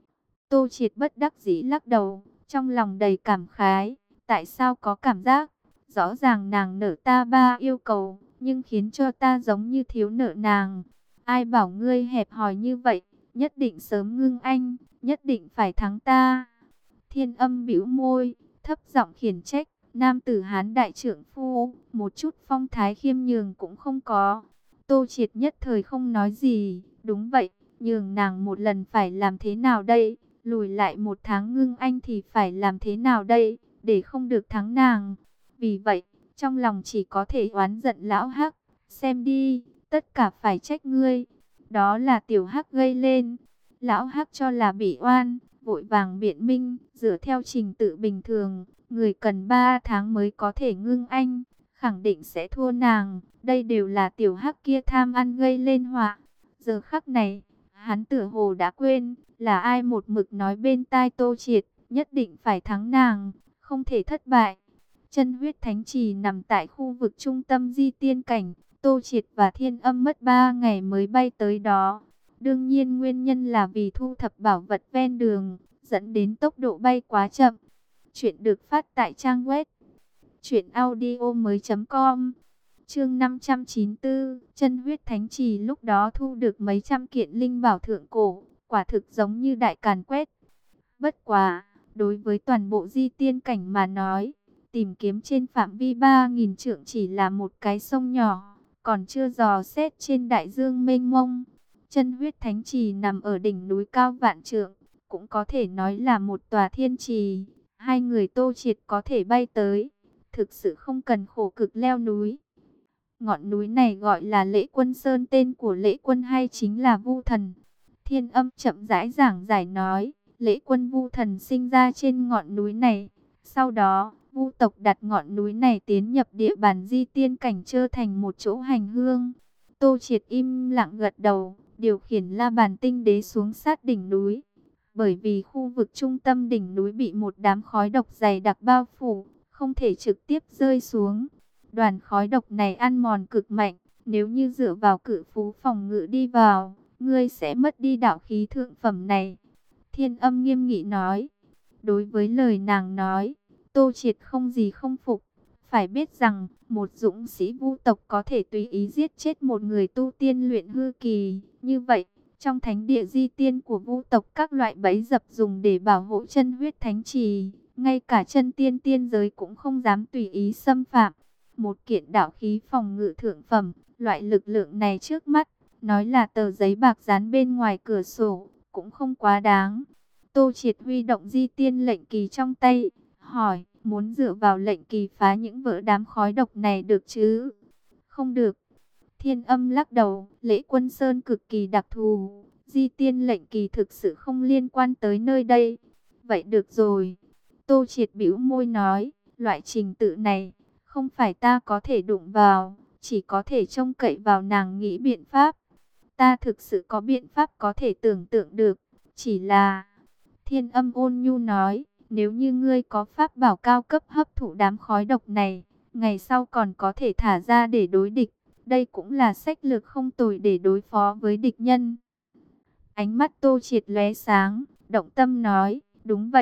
Tô Triệt bất đắc dĩ lắc đầu, trong lòng đầy cảm khái. Tại sao có cảm giác, rõ ràng nàng nợ ta ba yêu cầu, nhưng khiến cho ta giống như thiếu nợ nàng. Ai bảo ngươi hẹp hòi như vậy, nhất định sớm ngưng anh, nhất định phải thắng ta. Thiên Âm bĩu môi, thấp giọng khiển trách, nam tử Hán đại trưởng phu, một chút phong thái khiêm nhường cũng không có. Tô Triệt nhất thời không nói gì, đúng vậy, nhường nàng một lần phải làm thế nào đây? Lùi lại một tháng ngưng anh thì phải làm thế nào đây, để không được thắng nàng? Vì vậy, trong lòng chỉ có thể oán giận lão Hắc, xem đi, tất cả phải trách ngươi. Đó là tiểu Hắc gây lên. Lão Hắc cho là bị oan, vội vàng biện minh, dựa theo trình tự bình thường, người cần ba tháng mới có thể ngưng anh, khẳng định sẽ thua nàng. Đây đều là tiểu Hắc kia tham ăn gây lên họa. Giờ khắc này, hắn tựa hồ đã quên, là ai một mực nói bên tai Tô Triệt, nhất định phải thắng nàng, không thể thất bại. Chân huyết thánh trì nằm tại khu vực trung tâm di tiên cảnh, Tô Triệt và Thiên Âm mất ba ngày mới bay tới đó. Đương nhiên nguyên nhân là vì thu thập bảo vật ven đường, dẫn đến tốc độ bay quá chậm. Chuyện được phát tại trang web truyện audio mới chấm com. Chương năm trăm chín mươi tư, chân huyết thánh trì lúc đó thu được mấy trăm kiện linh bảo thượng cổ, quả thực giống như đại càn quét. Bất quá, đối với toàn bộ di tiên cảnh mà nói, tìm kiếm trên phạm vi ba nghìn trượng chỉ là một cái sông nhỏ, còn chưa dò xét trên đại dương mênh mông. Chân huyết thánh trì nằm ở đỉnh núi cao vạn trượng, cũng có thể nói là một tòa thiên trì. Hai người Tô Triệt có thể bay tới, thực sự không cần khổ cực leo núi. Ngọn núi này gọi là Lễ Quân Sơn, tên của Lễ Quân hay chính là Vu Thần. Thiên Âm chậm rãi giảng giải nói, Lễ Quân Vu Thần sinh ra trên ngọn núi này. Sau đó, Vu tộc đặt ngọn núi này tiến nhập địa bàn di tiên cảnh, trở thành một chỗ hành hương. Tô Triệt im lặng gật đầu, điều khiển La Bàn Tinh Đế xuống sát đỉnh núi. Bởi vì khu vực trung tâm đỉnh núi bị một đám khói độc dày đặc bao phủ, không thể trực tiếp rơi xuống. Đoàn khói độc này ăn mòn cực mạnh, nếu như dựa vào cự phú phòng ngự đi vào, ngươi sẽ mất đi đạo khí thượng phẩm này. Thiên Âm nghiêm nghị nói. Đối với lời nàng nói, Tô Triệt không gì không phục. Phải biết rằng, một dũng sĩ vu tộc có thể tùy ý giết chết một người tu tiên luyện hư kỳ. Như vậy, trong thánh địa di tiên của vu tộc, các loại bẫy dập dùng để bảo hộ chân huyết thánh trì, ngay cả chân tiên tiên giới cũng không dám tùy ý xâm phạm. Một kiện đạo khí phòng ngự thượng phẩm, loại lực lượng này trước mắt, nói là tờ giấy bạc dán bên ngoài cửa sổ, cũng không quá đáng. Tô Triệt huy động di tiên lệnh kỳ trong tay, hỏi, muốn dựa vào lệnh kỳ phá những vỡ đám khói độc này được chứ? Không được. Thiên Âm lắc đầu, Lễ Quân Sơn cực kỳ đặc thù, di tiên lệnh kỳ thực sự không liên quan tới nơi đây. Vậy được rồi. Tô Triệt bĩu môi nói, loại trình tự này, không phải ta có thể đụng vào, chỉ có thể trông cậy vào nàng nghĩ biện pháp. Ta thực sự có biện pháp có thể tưởng tượng được, chỉ là... Thiên Âm ôn nhu nói, nếu như ngươi có pháp bảo cao cấp hấp thụ đám khói độc này, ngày sau còn có thể thả ra để đối địch. Đây cũng là sách lược không tồi để đối phó với địch nhân. Ánh mắt Tô Triệt lóe sáng, động tâm nói, đúng vậy,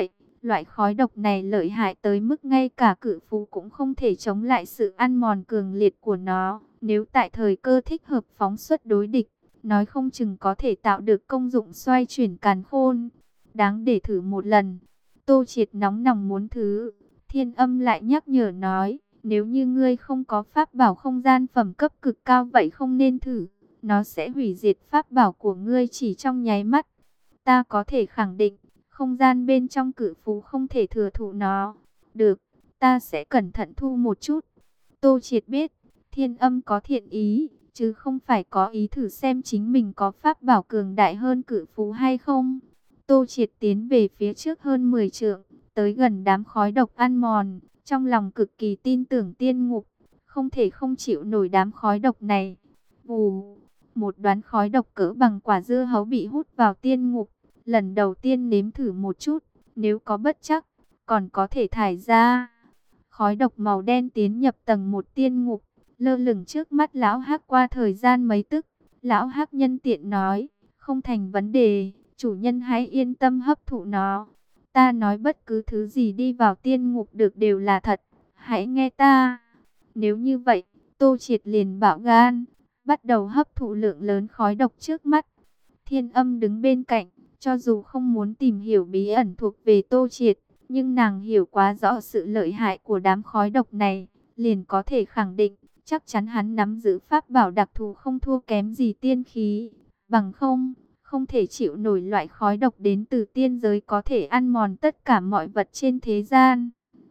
Loại khói độc này lợi hại tới mức ngay cả cự phú cũng không thể chống lại sự ăn mòn cường liệt của nó. Nếu tại thời cơ thích hợp phóng xuất đối địch, nói không chừng có thể tạo được công dụng xoay chuyển càn khôn. Đáng để thử một lần. Tô Triệt nóng lòng muốn thử. Thiên Âm lại nhắc nhở nói, nếu như ngươi không có pháp bảo không gian phẩm cấp cực cao vậy không nên thử. Nó sẽ hủy diệt pháp bảo của ngươi chỉ trong nháy mắt. Ta có thể khẳng định, không gian bên trong cự phú không thể thừa thụ nó. Được, ta sẽ cẩn thận thu một chút. Tô Triệt biết, Thiên Âm có thiện ý, chứ không phải có ý thử xem chính mình có pháp bảo cường đại hơn cự phú hay không. Tô Triệt tiến về phía trước hơn mười trượng, tới gần đám khói độc ăn mòn, trong lòng cực kỳ tin tưởng tiên ngục, không thể không chịu nổi đám khói độc này. Vù, một đoán khói độc cỡ bằng quả dưa hấu bị hút vào tiên ngục, lần đầu tiên nếm thử một chút, nếu có bất trắc, còn có thể thải ra. Khói độc màu đen tiến nhập tầng một tiên ngục, lơ lửng trước mắt lão Hắc qua thời gian mấy tức. Lão Hắc nhân tiện nói, không thành vấn đề, chủ nhân hãy yên tâm hấp thụ nó. Ta nói bất cứ thứ gì đi vào tiên ngục được đều là thật, hãy nghe ta. Nếu như vậy, Tô Triệt liền bạo gan, bắt đầu hấp thụ lượng lớn khói độc trước mắt. Thiên Âm đứng bên cạnh, cho dù không muốn tìm hiểu bí ẩn thuộc về Tô Triệt, nhưng nàng hiểu quá rõ sự lợi hại của đám khói độc này, liền có thể khẳng định, chắc chắn hắn nắm giữ pháp bảo đặc thù không thua kém gì tiên khí. Bằng không, không thể chịu nổi loại khói độc đến từ tiên giới có thể ăn mòn tất cả mọi vật trên thế gian.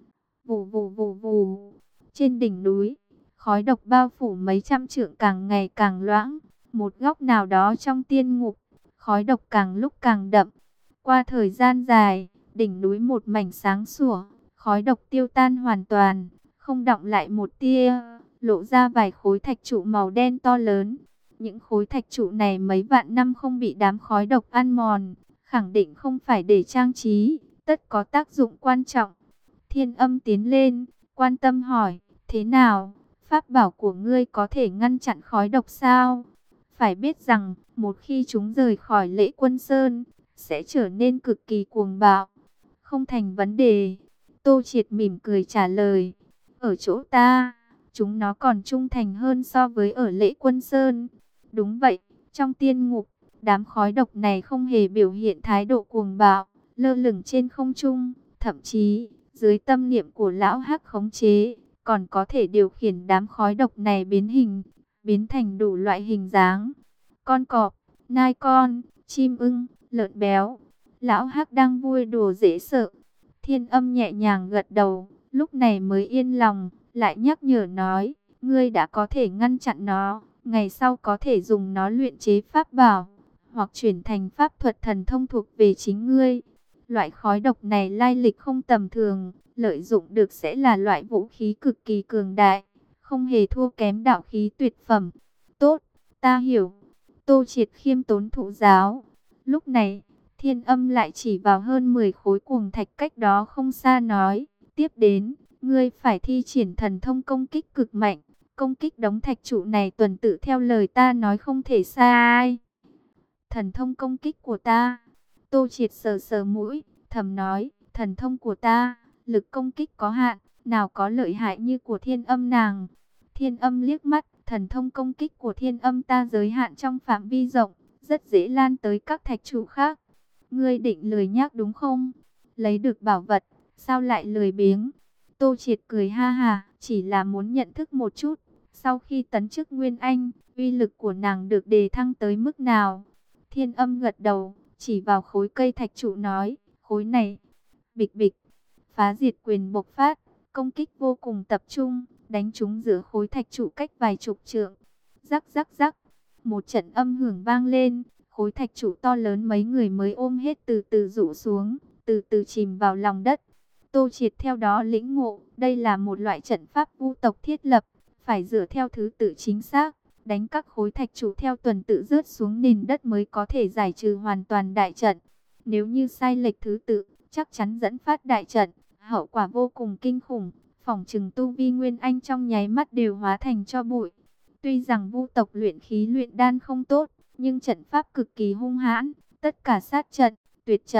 Vù vù vù vù, trên đỉnh núi, khói độc bao phủ mấy trăm trượng càng ngày càng loãng. Một góc nào đó trong tiên ngục, khói độc càng lúc càng đậm. Qua thời gian dài, đỉnh núi một mảnh sáng sủa, khói độc tiêu tan hoàn toàn, không đọng lại một tia, lộ ra vài khối thạch trụ màu đen to lớn. Những khối thạch trụ này mấy vạn năm không bị đám khói độc ăn mòn, khẳng định không phải để trang trí, tất có tác dụng quan trọng. Thiên Âm tiến lên, quan tâm hỏi, thế nào, pháp bảo của ngươi có thể ngăn chặn khói độc sao? Phải biết rằng, một khi chúng rời khỏi Lễ Quân Sơn, sẽ trở nên cực kỳ cuồng bạo. Không thành vấn đề. Tô Triệt mỉm cười trả lời. Ở chỗ ta, chúng nó còn trung thành hơn so với ở Lễ Quân Sơn. Đúng vậy, trong tiên ngục, đám khói độc này không hề biểu hiện thái độ cuồng bạo, lơ lửng trên không trung, thậm chí, dưới tâm niệm của lão Hắc khống chế, còn có thể điều khiển đám khói độc này biến hình, biến thành đủ loại hình dáng. Con cọp, nai con, chim ưng, lợn béo. Lão Hắc đang vui đùa dễ sợ. Thiên Âm nhẹ nhàng gật đầu, lúc này mới yên lòng, lại nhắc nhở nói, ngươi đã có thể ngăn chặn nó, ngày sau có thể dùng nó luyện chế pháp bảo, hoặc chuyển thành pháp thuật thần thông thuộc về chính ngươi. Loại khói độc này lai lịch không tầm thường, lợi dụng được sẽ là loại vũ khí cực kỳ cường đại, không hề thua kém đạo khí tuyệt phẩm. Tốt, ta hiểu. Tô Triệt khiêm tốn thụ giáo. Lúc này, Thiên Âm lại chỉ vào hơn mười khối cuồng thạch cách đó không xa nói, tiếp đến, ngươi phải thi triển thần thông công kích cực mạnh, công kích đống thạch trụ này tuần tự theo lời ta nói không thể sai. Thần thông công kích của ta. Tô Triệt sờ sờ mũi, thầm nói, thần thông của ta, lực công kích có hạn, nào có lợi hại như của Thiên Âm nàng. Thiên Âm liếc mắt, thần thông công kích của Thiên Âm ta giới hạn trong phạm vi rộng, rất dễ lan tới các thạch trụ khác. Ngươi định lười nhác đúng không? Lấy được bảo vật, sao lại lười biếng? Tô Triệt cười ha ha, chỉ là muốn nhận thức một chút. Sau khi tấn chức Nguyên Anh, uy lực của nàng được đề thăng tới mức nào? Thiên Âm gật đầu, chỉ vào khối cây thạch trụ nói, khối này, bịch bịch, phá diệt quyền bộc phát, công kích vô cùng tập trung, đánh trúng giữa khối thạch trụ cách vài chục trượng. Rắc rắc rắc, một trận âm hưởng vang lên, khối thạch trụ to lớn mấy người mới ôm hết từ từ rũ xuống, từ từ chìm vào lòng đất. Tô Triệt theo đó lĩnh ngộ, đây là một loại trận pháp vu tộc thiết lập, phải dựa theo thứ tự chính xác, đánh các khối thạch trụ theo tuần tự rớt xuống nền đất mới có thể giải trừ hoàn toàn đại trận. Nếu như sai lệch thứ tự, chắc chắn dẫn phát đại trận, hậu quả vô cùng kinh khủng, phỏng chừng tu vi Nguyên Anh trong nháy mắt đều hóa thành tro bụi. Tuy rằng vu tộc luyện khí luyện đan không tốt, nhưng trận pháp cực kỳ hung hãn, tất cả sát trận, tuyệt trận,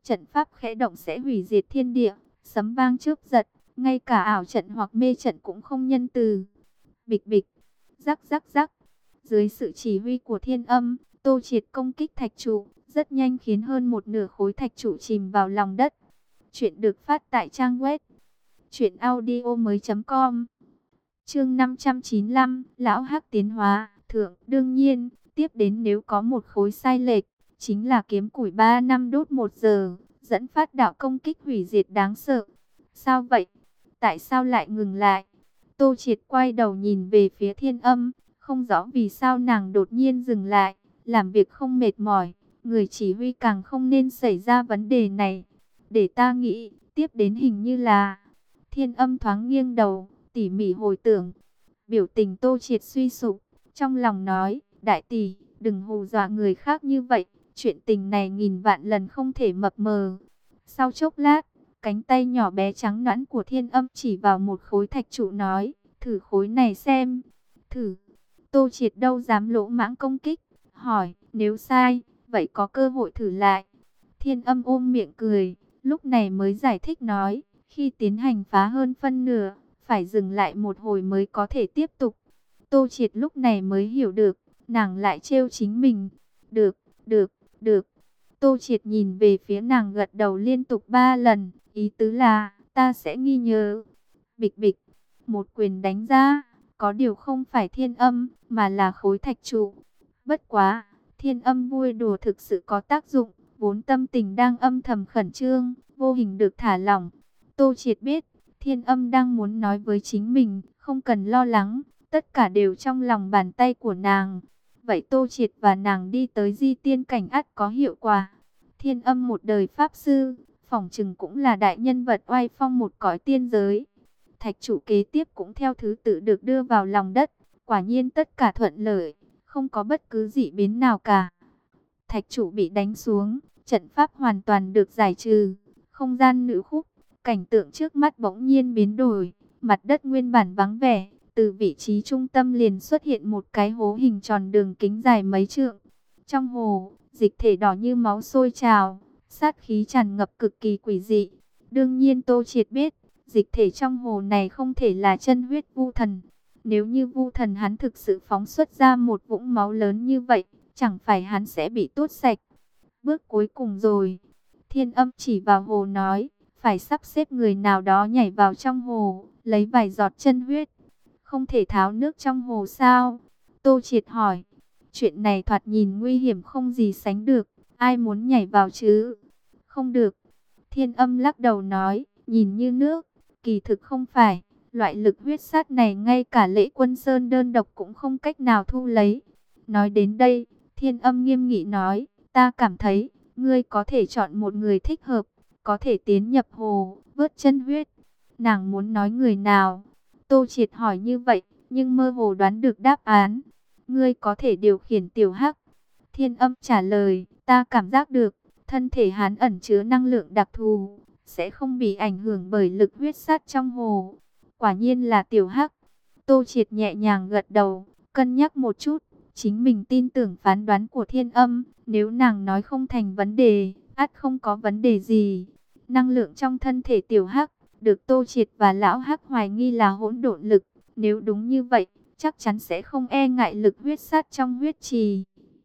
trận pháp khẽ động sẽ hủy diệt thiên địa, sấm vang chớp giật, ngay cả ảo trận hoặc mê trận cũng không nhân từ. Bịch bịch, rắc rắc rắc, dưới sự chỉ huy của Thiên Âm, Tô Triệt công kích thạch trụ, rất nhanh khiến hơn một nửa khối thạch trụ chìm vào lòng đất. Chuyện được phát tại trang web truyện audio mới.com. Chương năm trăm chín mươi lăm, Lão Hắc tiến hóa, thượng, đương nhiên, tiếp đến nếu có một khối sai lệch, chính là kiếm củi ba năm đốt một giờ, dẫn phát đạo công kích hủy diệt đáng sợ. Sao vậy? Tại sao lại ngừng lại? Tô Triệt quay đầu nhìn về phía Thiên Âm, không rõ vì sao nàng đột nhiên dừng lại, làm việc không mệt mỏi, người chỉ huy càng không nên xảy ra vấn đề này. Để ta nghĩ, tiếp đến hình như là... Thiên Âm thoáng nghiêng đầu, tỉ mỉ hồi tưởng. Biểu tình Tô Triệt suy sụp, trong lòng nói, đại tỷ, đừng hù dọa người khác như vậy, chuyện tình này nghìn vạn lần không thể mập mờ. Sau chốc lát, cánh tay nhỏ bé trắng nõn của Thiên Âm chỉ vào một khối thạch trụ nói, thử khối này xem. Thử. Tô Triệt đâu dám lỗ mãng công kích, hỏi, nếu sai, vậy có cơ hội thử lại. Thiên Âm ôm miệng cười, lúc này mới giải thích nói, khi tiến hành phá hơn phân nửa, phải dừng lại một hồi mới có thể tiếp tục. Tô Triệt lúc này mới hiểu được, nàng lại trêu chính mình. Được, được, được. Tô Triệt nhìn về phía nàng gật đầu liên tục ba lần, ý tứ là, ta sẽ ghi nhớ. Bịch bịch, một quyền đánh ra, có điều không phải Thiên Âm, mà là khối thạch trụ. Bất quá, Thiên Âm vui đùa thực sự có tác dụng, vốn tâm tình đang âm thầm khẩn trương, vô hình được thả lỏng. Tô Triệt biết, Thiên Âm đang muốn nói với chính mình, không cần lo lắng, tất cả đều trong lòng bàn tay của nàng. Vậy Tô Triệt và nàng đi tới di tiên cảnh ắt có hiệu quả. Thiên Âm một đời pháp sư, phỏng chừng cũng là đại nhân vật oai phong một cõi tiên giới. Thạch trụ kế tiếp cũng theo thứ tự được đưa vào lòng đất, quả nhiên tất cả thuận lợi, không có bất cứ dị biến nào cả. Thạch trụ bị đánh xuống, trận pháp hoàn toàn được giải trừ, không gian nữ khúc, cảnh tượng trước mắt bỗng nhiên biến đổi, mặt đất nguyên bản vắng vẻ, từ vị trí trung tâm liền xuất hiện một cái hố hình tròn đường kính dài mấy trượng. Trong hồ, dịch thể đỏ như máu sôi trào, sát khí tràn ngập cực kỳ quỷ dị. Đương nhiên Tô Triệt biết, dịch thể trong hồ này không thể là chân huyết vu thần. Nếu như vu thần hắn thực sự phóng xuất ra một vũng máu lớn như vậy, chẳng phải hắn sẽ bị tuốt sạch. Bước cuối cùng rồi. Thiên Âm chỉ vào hồ nói, phải sắp xếp người nào đó nhảy vào trong hồ, lấy vài giọt chân huyết. Không thể tháo nước trong hồ sao? Tô Triệt hỏi. Chuyện này thoạt nhìn nguy hiểm không gì sánh được, ai muốn nhảy vào chứ? Không được. Thiên Âm lắc đầu nói, nhìn như nước, kỳ thực không phải. Loại lực huyết sát này ngay cả Lễ Quân Sơn đơn độc cũng không cách nào thu lấy. Nói đến đây, Thiên Âm nghiêm nghị nói, ta cảm thấy, ngươi có thể chọn một người thích hợp, có thể tiến nhập hồ, vớt chân huyết. Nàng muốn nói người nào? Tô Triệt hỏi như vậy, nhưng mơ hồ đoán được đáp án. Ngươi có thể điều khiển tiểu hắc. Thiên Âm trả lời, ta cảm giác được, thân thể hắn ẩn chứa năng lượng đặc thù, sẽ không bị ảnh hưởng bởi lực huyết sát trong hồ. Quả nhiên là tiểu hắc. Tô Triệt nhẹ nhàng gật đầu, cân nhắc một chút, chính mình tin tưởng phán đoán của Thiên Âm, nếu nàng nói không thành vấn đề, ắt không có vấn đề gì. Năng lượng trong thân thể tiểu hắc được Tô Triệt và lão hắc hoài nghi là hỗn độn lực, nếu đúng như vậy, chắc chắn sẽ không e ngại lực huyết sát trong huyết trì.